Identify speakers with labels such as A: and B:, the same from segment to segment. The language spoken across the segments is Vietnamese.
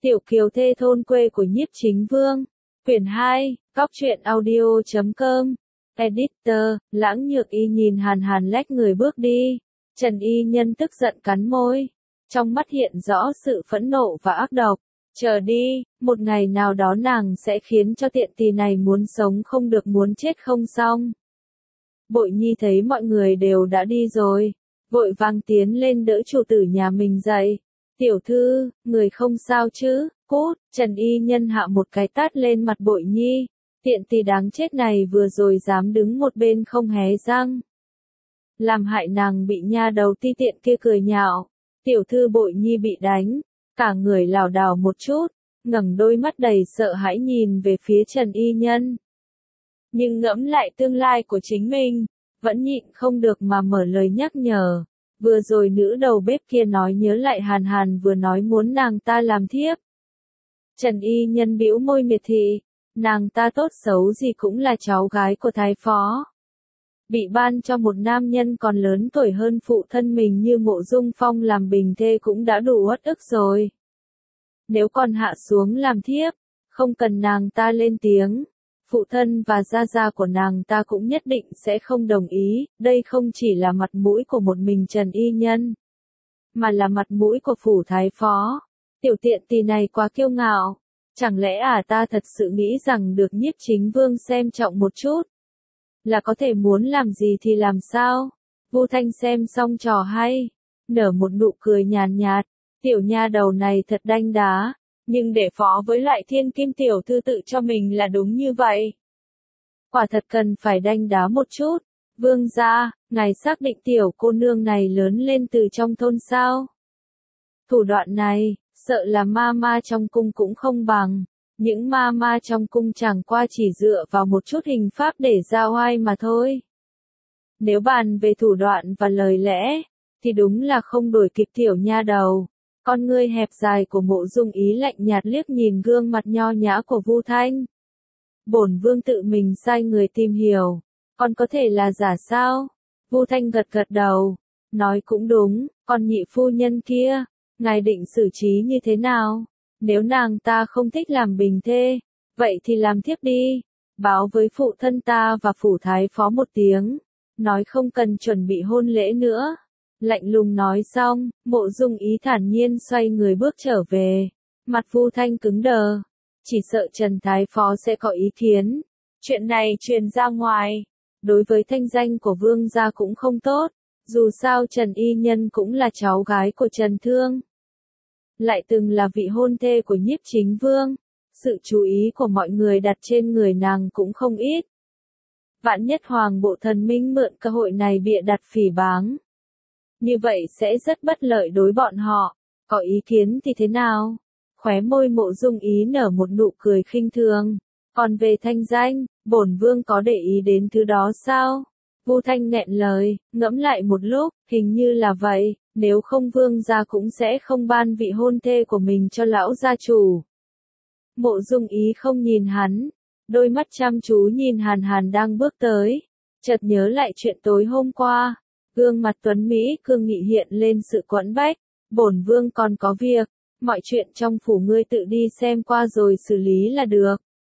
A: Tiểu kiều thê thôn quê của Nhiếp Chính Vương. Quyển 2, Cóc truyện audio.com. Editor, Lãng Nhược Y nhìn Hàn Hàn lách người bước đi. Trần Y Nhân tức giận cắn môi. Trong mắt hiện rõ sự phẫn nộ và ác độc. Chờ đi, một ngày nào đó nàng sẽ khiến cho tiện tỳ này muốn sống không được muốn chết không xong. Bội Nhi thấy mọi người đều đã đi rồi. Vội vàng tiến lên đỡ chủ tử nhà mình dậy. Tiểu thư, người không sao chứ, cút. Trần Y Nhân hạ một cái tát lên mặt Bội Nhi. Tiện tỳ đáng chết này vừa rồi dám đứng một bên không hé răng. Làm hại nàng bị nha đầu ti tiện kia cười nhạo. Tiểu thư Bội Nhi bị đánh. Cả người lảo đảo một chút, ngẩng đôi mắt đầy sợ hãi nhìn về phía Trần Y Nhân. Nhưng ngẫm lại tương lai của chính mình, vẫn nhịn không được mà mở lời nhắc nhở. Vừa rồi nữ đầu bếp kia nói nhớ lại Hàn Hàn vừa nói muốn nàng ta làm thiếp. Trần Y Nhân bĩu môi miệt thị, nàng ta tốt xấu gì cũng là cháu gái của thái phó. Bị ban cho một nam nhân còn lớn tuổi hơn phụ thân mình như Mộ Dung Phong làm bình thê cũng đã đủ uất ức rồi. Nếu còn hạ xuống làm thiếp, không cần nàng ta lên tiếng, phụ thân và gia gia của nàng ta cũng nhất định sẽ không đồng ý, đây không chỉ là mặt mũi của một mình Trần Y Nhân, mà là mặt mũi của phủ thái phó. Tiểu tiện tỳ này quá kiêu ngạo, chẳng lẽ ta thật sự nghĩ rằng được Nhiếp Chính Vương xem trọng một chút, là có thể muốn làm gì thì làm sao? Vu Thanh xem xong trò hay, nở một nụ cười nhàn nhạt, tiểu nha đầu này thật đanh đá, nhưng để phó với lại thiên kim tiểu thư tự cho mình là đúng như vậy. Quả thật cần phải đanh đá một chút. Vương gia, ngài xác định tiểu cô nương này lớn lên từ trong thôn sao? Thủ đoạn này, sợ là ma ma trong cung cũng không bằng. Những ma ma trong cung chẳng qua chỉ dựa vào một chút hình pháp để ra oai mà thôi. Nếu bàn về thủ đoạn và lời lẽ, thì đúng là không đuổi kịp tiểu nha đầu. Con ngươi hẹp dài của Mộ Dung Ý lạnh nhạt liếc nhìn gương mặt nho nhã của Vu Thanh. Bổn vương tự mình sai người tìm hiểu, còn có thể là giả sao? Vu Thanh gật gật đầu, nói cũng đúng, còn nhị phu nhân kia, ngài định xử trí như thế nào? Nếu nàng ta không thích làm bình thê, vậy thì làm thiếp đi, báo với phụ thân ta và phủ thái phó một tiếng, nói không cần chuẩn bị hôn lễ nữa. Lạnh lùng nói xong, Mộ Dung Ý thản nhiên xoay người bước trở về, mặt Vu Thanh cứng đờ, chỉ sợ Trần thái phó sẽ có ý kiến. Chuyện này truyền ra ngoài, đối với thanh danh của vương gia cũng không tốt, dù sao Trần Y Nhân cũng là cháu gái của Trần Thương, lại từng là vị hôn thê của Nhiếp Chính Vương, sự chú ý của mọi người đặt trên người nàng cũng không ít. Vạn nhất Hoàng Bộ Thần Minh mượn cơ hội này bịa đặt phỉ báng, như vậy sẽ rất bất lợi đối bọn họ. Có ý kiến thì thế nào? Khóe môi Mộ Dung Ý nở một nụ cười khinh thường. Còn về thanh danh, bổn vương có để ý đến thứ đó sao? Vu Thanh nghẹn lời, ngẫm lại một lúc, hình như là vậy, nếu không vương gia cũng sẽ không ban vị hôn thê của mình cho lão gia chủ. Mộ Dung Ý không nhìn hắn, đôi mắt chăm chú nhìn Hàn Hàn đang bước tới, chợt nhớ lại chuyện tối hôm qua, gương mặt tuấn Mỹ cương nghị hiện lên sự quẫn bách, bổn vương còn có việc, mọi chuyện trong phủ ngươi tự đi xem qua rồi xử lý là được.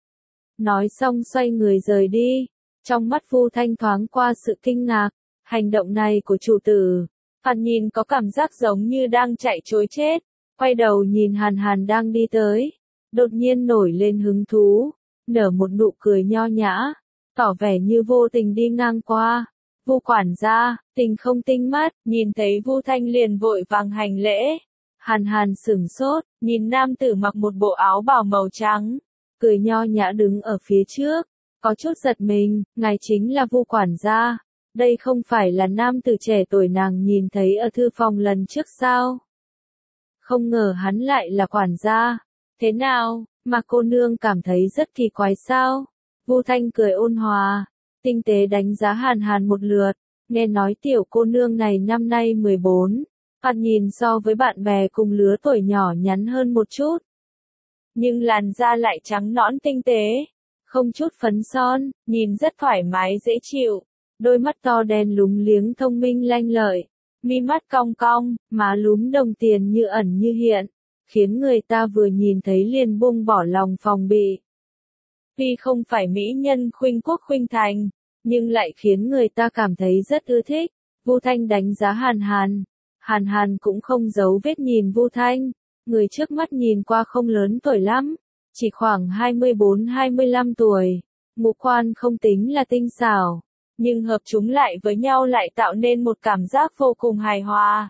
A: Nói xong xoay người rời đi, trong mắt Vu Thanh thoáng qua sự kinh ngạc, hành động này của chủ tử, Hàn nhìn có cảm giác giống như đang chạy trối chết, quay đầu nhìn Hàn Hàn đang đi tới, đột nhiên nổi lên hứng thú, nở một nụ cười nho nhã, tỏ vẻ như vô tình đi ngang qua. Vu quản gia, tình không tinh mắt, nhìn thấy Vu Thanh liền vội vàng hành lễ. Hàn Hàn sửng sốt, nhìn nam tử mặc một bộ áo bào màu trắng, cười nho nhã đứng ở phía trước, có chút giật mình, ngài chính là Vu quản gia, đây không phải là nam tử trẻ tuổi nàng nhìn thấy ở thư phòng lần trước sao? Không ngờ hắn lại là quản gia, thế nào, mà cô nương cảm thấy rất kỳ quái sao? Vu Thanh cười ôn hòa, tinh tế đánh giá Hàn Hàn một lượt, nghe nói tiểu cô nương này năm nay 14, Hàn nhìn so với bạn bè cùng lứa tuổi nhỏ nhắn hơn một chút. Nhưng làn da lại trắng nõn tinh tế, không chút phấn son, nhìn rất thoải mái dễ chịu, đôi mắt to đen lúng liếng thông minh lanh lợi, mi mắt cong cong, má lúm đồng tiền như ẩn như hiện, khiến người ta vừa nhìn thấy liền buông bỏ lòng phòng bị. Tuy không phải mỹ nhân khuynh quốc khuynh thành, nhưng lại khiến người ta cảm thấy rất ưa thích. Vu Thanh đánh giá Hàn Hàn. Hàn Hàn cũng không giấu vết nhìn Vu Thanh, người trước mắt nhìn qua không lớn tuổi lắm, chỉ khoảng 24-25 tuổi. Ngũ quan không tính là tinh xảo, nhưng hợp chúng lại với nhau lại tạo nên một cảm giác vô cùng hài hòa.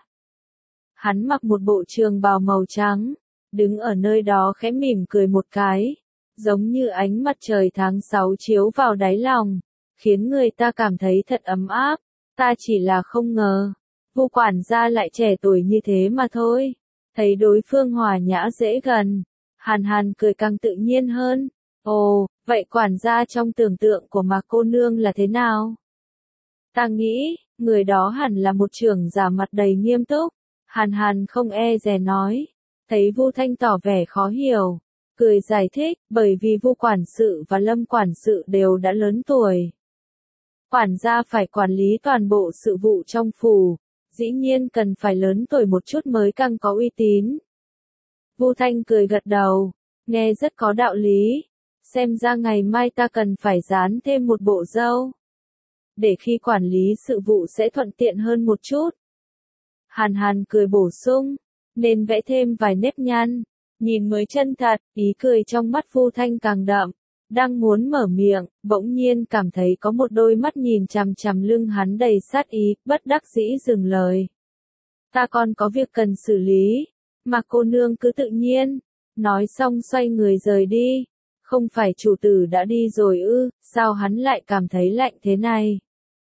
A: Hắn mặc một bộ trường bào màu trắng, đứng ở nơi đó khẽ mỉm cười một cái, giống như ánh mặt trời tháng 6 chiếu vào đáy lòng, khiến người ta cảm thấy thật ấm áp. Ta chỉ là không ngờ, Vu quản gia lại trẻ tuổi như thế mà thôi. Thấy đối phương hòa nhã dễ gần, Hàn Hàn cười càng tự nhiên hơn. Ồ, vậy quản gia trong tưởng tượng của Mạc cô nương là thế nào? Ta nghĩ, người đó hẳn là một trưởng giả mặt đầy nghiêm túc. Hàn Hàn không e dè nói. Thấy Vu Thanh tỏ vẻ khó hiểu, cười giải thích, bởi vì Vu quản sự và Lâm quản sự đều đã lớn tuổi. Quản gia phải quản lý toàn bộ sự vụ trong phủ, dĩ nhiên cần phải lớn tuổi một chút mới càng có uy tín. Vu Thanh cười gật đầu, nghe rất có đạo lý, xem ra ngày mai ta cần phải dán thêm một bộ râu, để khi quản lý sự vụ sẽ thuận tiện hơn một chút. Hàn Hàn cười bổ sung, nên vẽ thêm vài nếp nhăn, nhìn mới chân thật. Ý cười trong mắt Vu Thanh càng đậm. Đang muốn mở miệng, bỗng nhiên cảm thấy có một đôi mắt nhìn chằm chằm lưng hắn đầy sát ý, bất đắc dĩ dừng lời. Ta còn có việc cần xử lý, mà cô nương cứ tự nhiên. Nói xong xoay người rời đi. Không phải chủ tử đã đi rồi ư, sao hắn lại cảm thấy lạnh thế này?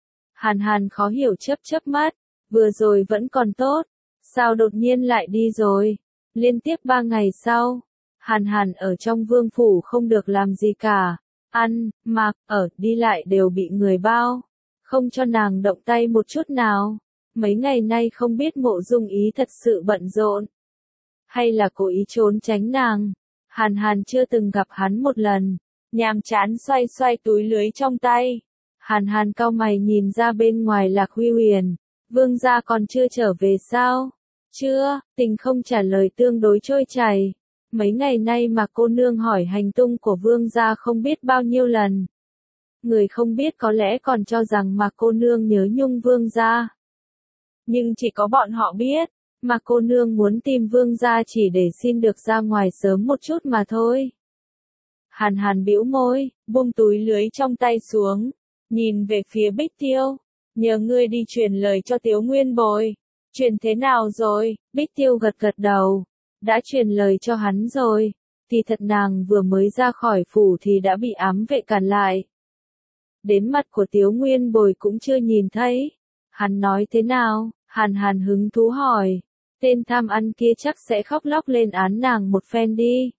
A: Hàn Hàn khó hiểu chớp mắt, vừa rồi vẫn còn tốt, sao đột nhiên lại đi rồi? Liên tiếp 3 ngày sau, Hàn Hàn ở trong vương phủ không được làm gì cả, ăn, mặc, ở, đi lại đều bị người bao, không cho nàng động tay một chút nào. Mấy ngày nay không biết Mộ Dung Ý thật sự bận rộn, hay là cố ý trốn tránh nàng. Hàn Hàn chưa từng gặp hắn một lần, nhàm chán xoay xoay túi lưới trong tay. Hàn Hàn cau mày nhìn ra bên ngoài Lạc Huy Huyền, vương gia còn chưa trở về sao? Chưa, Tình không trả lời tương đối trôi chảy. Mấy ngày nay mà cô nương hỏi hành tung của vương gia không biết bao nhiêu lần. Người không biết có lẽ còn cho rằng mà cô nương nhớ nhung vương gia. Nhưng chỉ có bọn họ biết, mà cô nương muốn tìm vương gia chỉ để xin được ra ngoài sớm một chút mà thôi. Hàn Hàn bĩu môi, buông túi lưới trong tay xuống, nhìn về phía Bích Tiêu, nhờ ngươi đi truyền lời cho Tiếu Nguyên Bồi. Truyền thế nào rồi? Bích Tiêu gật gật đầu, đã truyền lời cho hắn rồi. Thì thật nàng vừa mới ra khỏi phủ thì đã bị ám vệ cản lại. Đến mặt của Tiếu Nguyên Bồi cũng chưa nhìn thấy. Hắn nói thế nào? Hàn Hàn hứng thú hỏi. Tên tham ăn kia chắc sẽ khóc lóc lên án nàng một phen đi.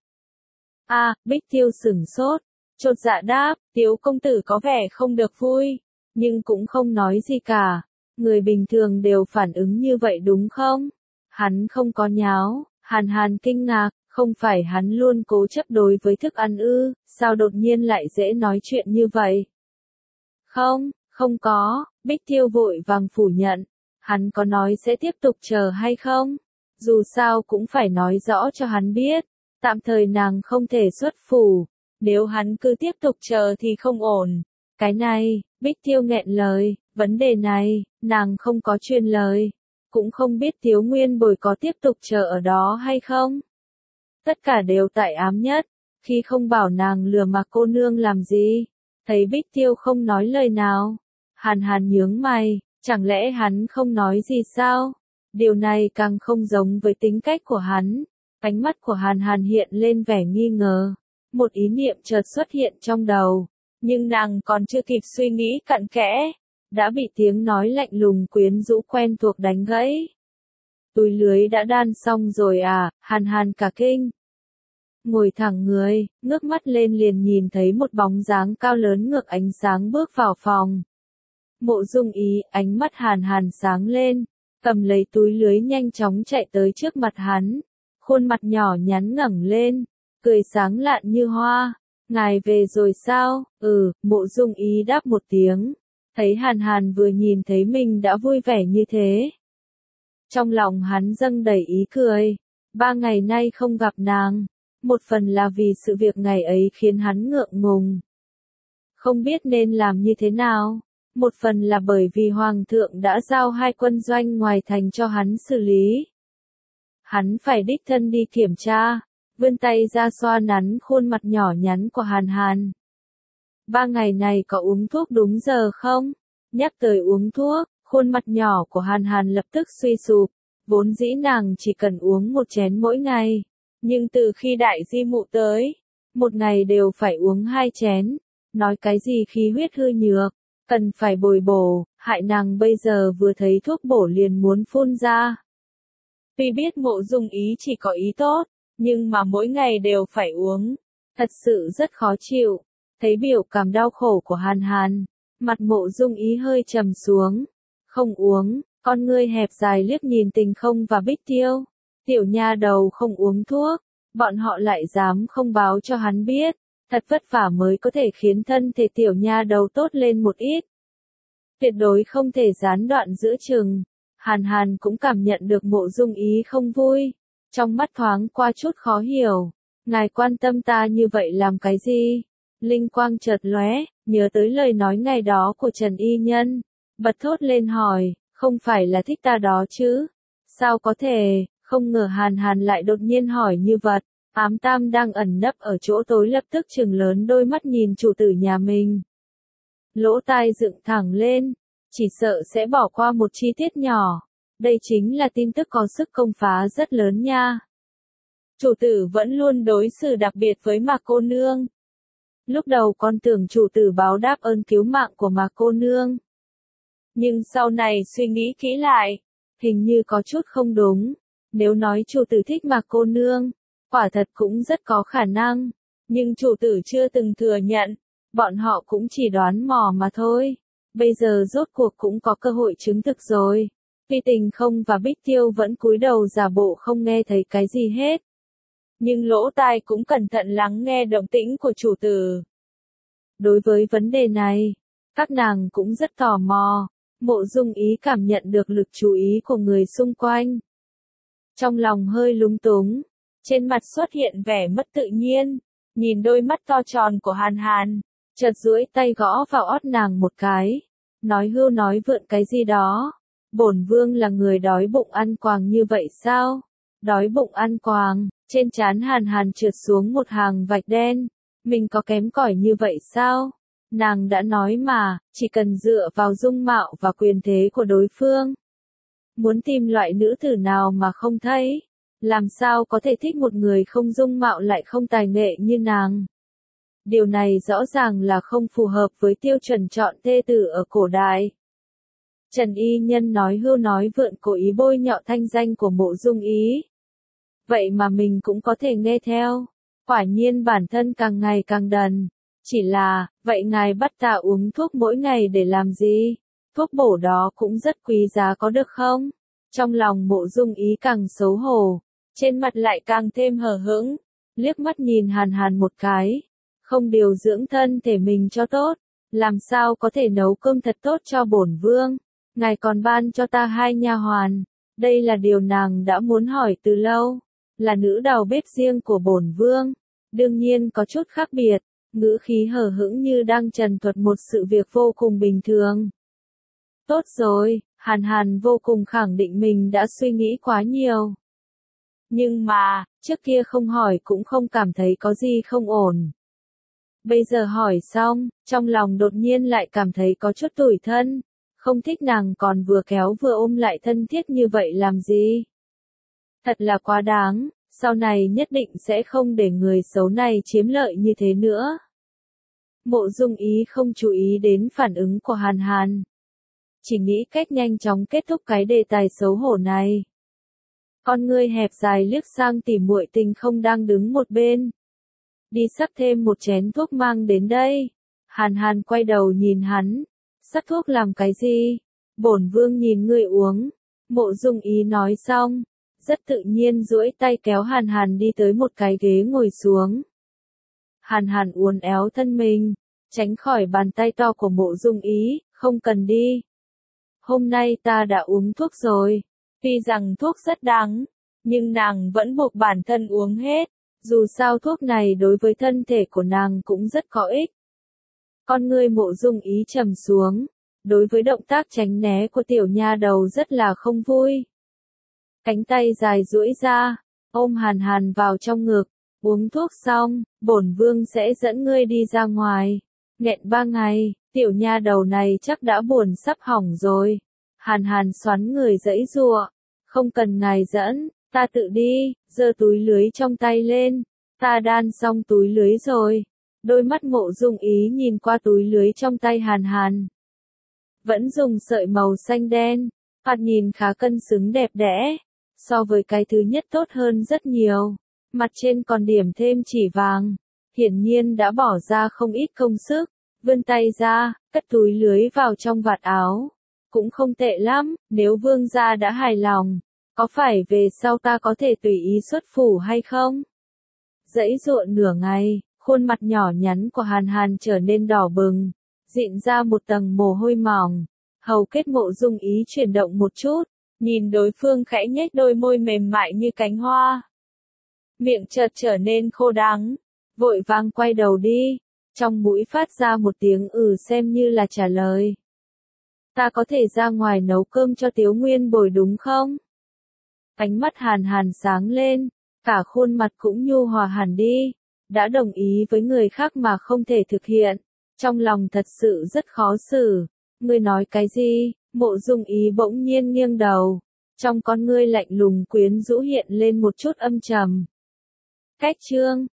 A: Bích Tiêu sửng sốt, chột dạ đáp, Tiếu công tử có vẻ không được vui, nhưng cũng không nói gì cả. Người bình thường đều phản ứng như vậy đúng không? Hắn không có nháo. Hàn Hàn kinh ngạc, không phải hắn luôn cố chấp đối với thức ăn ư, sao đột nhiên lại dễ nói chuyện như vậy? Không có, Bích Tiêu vội vàng phủ nhận. Hắn có nói sẽ tiếp tục chờ hay không? Dù sao cũng phải nói rõ cho hắn biết, tạm thời nàng không thể xuất phủ, nếu hắn cứ tiếp tục chờ thì không ổn. Cái này, Bích Tiêu nghẹn lời, vấn đề này, nàng không có truyền lời, cũng không biết Tiếu Nguyên Bồi có tiếp tục chờ ở đó hay không. Tất cả đều tại ám nhất, khi không bảo nàng lừa mà cô nương làm gì. Thấy Bích Tiêu không nói lời nào, Hàn Hàn nhướng mày, chẳng lẽ hắn không nói gì sao? Điều này càng không giống với tính cách của hắn. Ánh mắt của Hàn Hàn hiện lên vẻ nghi ngờ, một ý niệm chợt xuất hiện trong đầu, nhưng nàng còn chưa kịp suy nghĩ cặn kẽ, đã bị tiếng nói lạnh lùng quyến rũ quen thuộc đánh gãy. Túi lưới đã đan xong rồi à? Hàn Hàn cả kinh. Ngồi thẳng người, ngước mắt lên liền nhìn thấy một bóng dáng cao lớn ngược ánh sáng bước vào phòng. Mộ Dung Ý, ánh mắt Hàn Hàn sáng lên, cầm lấy túi lưới nhanh chóng chạy tới trước mặt hắn, khuôn mặt nhỏ nhắn ngẩng lên, cười sáng lạn như hoa. Ngài về rồi sao? Mộ Dung Ý đáp một tiếng, thấy Hàn Hàn vừa nhìn thấy mình đã vui vẻ như thế. Trong lòng hắn dâng đầy ý cười, 3 ngày nay không gặp nàng, một phần là vì sự việc ngày ấy khiến hắn ngượng ngùng. Không biết nên làm như thế nào, một phần là bởi vì Hoàng thượng đã giao 2 quân doanh ngoài thành cho hắn xử lý. Hắn phải đích thân đi kiểm tra, vươn tay ra xoa nắn khuôn mặt nhỏ nhắn của Hàn Hàn. 3 ngày này có uống thuốc đúng giờ không? Nhắc tới uống thuốc, khuôn mặt nhỏ của Hàn Hàn lập tức suy sụp, vốn dĩ nàng chỉ cần uống 1 chén mỗi ngày. Nhưng từ khi đại di mụ tới, một ngày đều phải uống 2 chén, nói cái gì khí huyết hư nhược, cần phải bồi bổ, hại nàng bây giờ vừa thấy thuốc bổ liền muốn phun ra. Tuy biết Mộ Dung Ý chỉ có ý tốt, nhưng mà mỗi ngày đều phải uống, thật sự rất khó chịu. Thấy biểu cảm đau khổ của Hàn Hàn, mặt Mộ Dung Ý hơi trầm xuống. Không uống, con ngươi hẹp dài liếc nhìn Tình Không và Bích Tiêu. Tiểu nha đầu không uống thuốc, bọn họ lại dám không báo cho hắn biết, thật vất vả mới có thể khiến thân thể tiểu nha đầu tốt lên một ít. Tuyệt đối không thể gián đoạn giữa chừng. Hàn Hàn cũng cảm nhận được Mộ Dung Ý không vui, trong mắt thoáng qua chút khó hiểu. Ngài quan tâm ta như vậy làm cái gì? Linh quang chợt lóe, nhớ tới lời nói ngày đó của Trần Y Nhân, bật thốt lên hỏi, không phải là thích ta đó chứ? Sao có thể? Không ngờ Hàn Hàn lại đột nhiên hỏi như vậy. Ám Tam đang ẩn nấp ở chỗ tối lập tức trừng lớn đôi mắt nhìn chủ tử nhà mình. Lỗ tai dựng thẳng lên, chỉ sợ sẽ bỏ qua một chi tiết nhỏ. Đây chính là tin tức có sức công phá rất lớn nha. Chủ tử vẫn luôn đối xử đặc biệt với Mạc cô nương. Lúc đầu con tưởng chủ tử báo đáp ơn cứu mạng của Mạc cô nương. Nhưng sau này suy nghĩ kỹ lại, hình như có chút không đúng. Nếu nói chủ tử thích Mạc cô nương, quả thật cũng rất có khả năng. Nhưng chủ tử chưa từng thừa nhận, bọn họ cũng chỉ đoán mò mà thôi. Bây giờ rốt cuộc cũng có cơ hội chứng thực rồi. Tuy Tình Không và Bích Tiêu vẫn cúi đầu giả bộ không nghe thấy cái gì hết. Nhưng lỗ tai cũng cẩn thận lắng nghe động tĩnh của chủ tử. Đối với vấn đề này, các nàng cũng rất tò mò. Mộ Dung Ý cảm nhận được lực chú ý của người xung quanh. Trong lòng hơi lúng túng, trên mặt xuất hiện vẻ mất tự nhiên, nhìn đôi mắt to tròn của Hàn Hàn, chợt duỗi tay gõ vào ót nàng một cái, nói hưu nói vượn cái gì đó. Bổn vương là người đói bụng ăn quàng như vậy sao? Đói bụng ăn quàng, trên trán Hàn Hàn trượt xuống một hàng vạch đen, mình có kém cỏi như vậy sao? Nàng đã nói mà, chỉ cần dựa vào dung mạo và quyền thế của đối phương. Muốn tìm loại nữ tử nào mà không thấy, làm sao có thể thích một người không dung mạo lại không tài nghệ như nàng. Điều này rõ ràng là không phù hợp với tiêu chuẩn chọn thê tử ở cổ đại. Trần Y Nhân nói hưu nói vượn cố ý bôi nhọ thanh danh của Mộ Dung Ý. Vậy mà mình cũng có thể nghe theo. Quả nhiên bản thân càng ngày càng đần. Chỉ là, vậy ngài bắt ta uống thuốc mỗi ngày để làm gì? Thuốc bổ đó cũng rất quý giá có được không? Trong lòng Mộ Dung Ý càng xấu hổ, trên mặt lại càng thêm hờ hững, liếc mắt nhìn Hàn Hàn một cái. Không điều dưỡng thân thể mình cho tốt, làm sao có thể nấu cơm thật tốt cho bổn vương? Ngài còn ban cho ta 2 nha hoàn. Đây là điều nàng đã muốn hỏi từ lâu, là nữ đầu bếp riêng của bổn vương. Đương nhiên có chút khác biệt, ngữ khí hờ hững như đang trần thuật một sự việc vô cùng bình thường. Tốt rồi, Hàn Hàn vô cùng khẳng định mình đã suy nghĩ quá nhiều. Nhưng mà, trước kia không hỏi cũng không cảm thấy có gì không ổn. Bây giờ hỏi xong, trong lòng đột nhiên lại cảm thấy có chút tủi thân. Không thích nàng còn vừa kéo vừa ôm lại thân thiết như vậy làm gì. Thật là quá đáng, sau này nhất định sẽ không để người xấu này chiếm lợi như thế nữa. Mộ Dung Ý không chú ý đến phản ứng của Hàn Hàn. Chỉ nghĩ cách nhanh chóng kết thúc cái đề tài xấu hổ này. Con ngươi hẹp dài liếc sang tỉ muội Tình Không đang đứng một bên. Đi sắc thêm một chén thuốc mang đến đây. Hàn Hàn quay đầu nhìn hắn. Sắc thuốc làm cái gì? Bổn vương nhìn ngươi uống. Mộ Dung Ý nói xong, rất tự nhiên duỗi tay kéo Hàn Hàn đi tới một cái ghế ngồi xuống. Hàn Hàn uốn éo thân mình, tránh khỏi bàn tay to của Mộ Dung Ý, không cần đi. Hôm nay ta đã uống thuốc rồi, tuy rằng thuốc rất đắng, nhưng nàng vẫn buộc bản thân uống hết. Dù sao thuốc này đối với thân thể của nàng cũng rất có ích. Con ngươi Mộ Dung Ý trầm xuống, đối với động tác tránh né của tiểu nha đầu rất là không vui. Cánh tay dài duỗi ra, ôm Hàn Hàn vào trong ngực, uống thuốc xong, bổn vương sẽ dẫn ngươi đi ra ngoài. Nghẹn 3 ngày, tiểu nha đầu này chắc đã buồn sắp hỏng rồi. Hàn Hàn xoắn người giãy giụa, không cần ngài dẫn, ta tự đi, giơ túi lưới trong tay lên, ta đan xong túi lưới rồi. Đôi mắt Mộ Dung Ý nhìn qua túi lưới trong tay Hàn Hàn. Vẫn dùng sợi màu xanh đen, thoạt nhìn khá cân xứng đẹp đẽ, so với cái thứ nhất tốt hơn rất nhiều. Mặt trên còn điểm thêm chỉ vàng, hiển nhiên đã bỏ ra không ít công sức. Vươn tay ra, cất túi lưới vào trong vạt áo. Cũng không tệ lắm, nếu vương gia đã hài lòng, có phải về sau ta có thể tùy ý xuất phủ hay không? Giãy giụa nửa ngày, khuôn mặt nhỏ nhắn của Hàn Hàn trở nên đỏ bừng, dịn ra một tầng mồ hôi mỏng. Hầu kết Mộ Dung Ý chuyển động một chút, nhìn đối phương khẽ nhếch đôi môi mềm mại như cánh hoa. Miệng chợt trở nên khô đắng, vội vàng quay đầu đi, trong mũi phát ra một tiếng xem như là trả lời. Ta có thể ra ngoài nấu cơm cho Tiếu Nguyên Bồi đúng không? Ánh mắt Hàn Hàn sáng lên, cả khuôn mặt cũng nhu hòa hẳn đi. Đã đồng ý với người khác mà không thể thực hiện, trong lòng thật sự rất khó xử. Ngươi nói cái gì? Mộ Dung Ý bỗng nhiên nghiêng đầu, trong con ngươi lạnh lùng quyến rũ hiện lên một chút âm trầm. Cách chương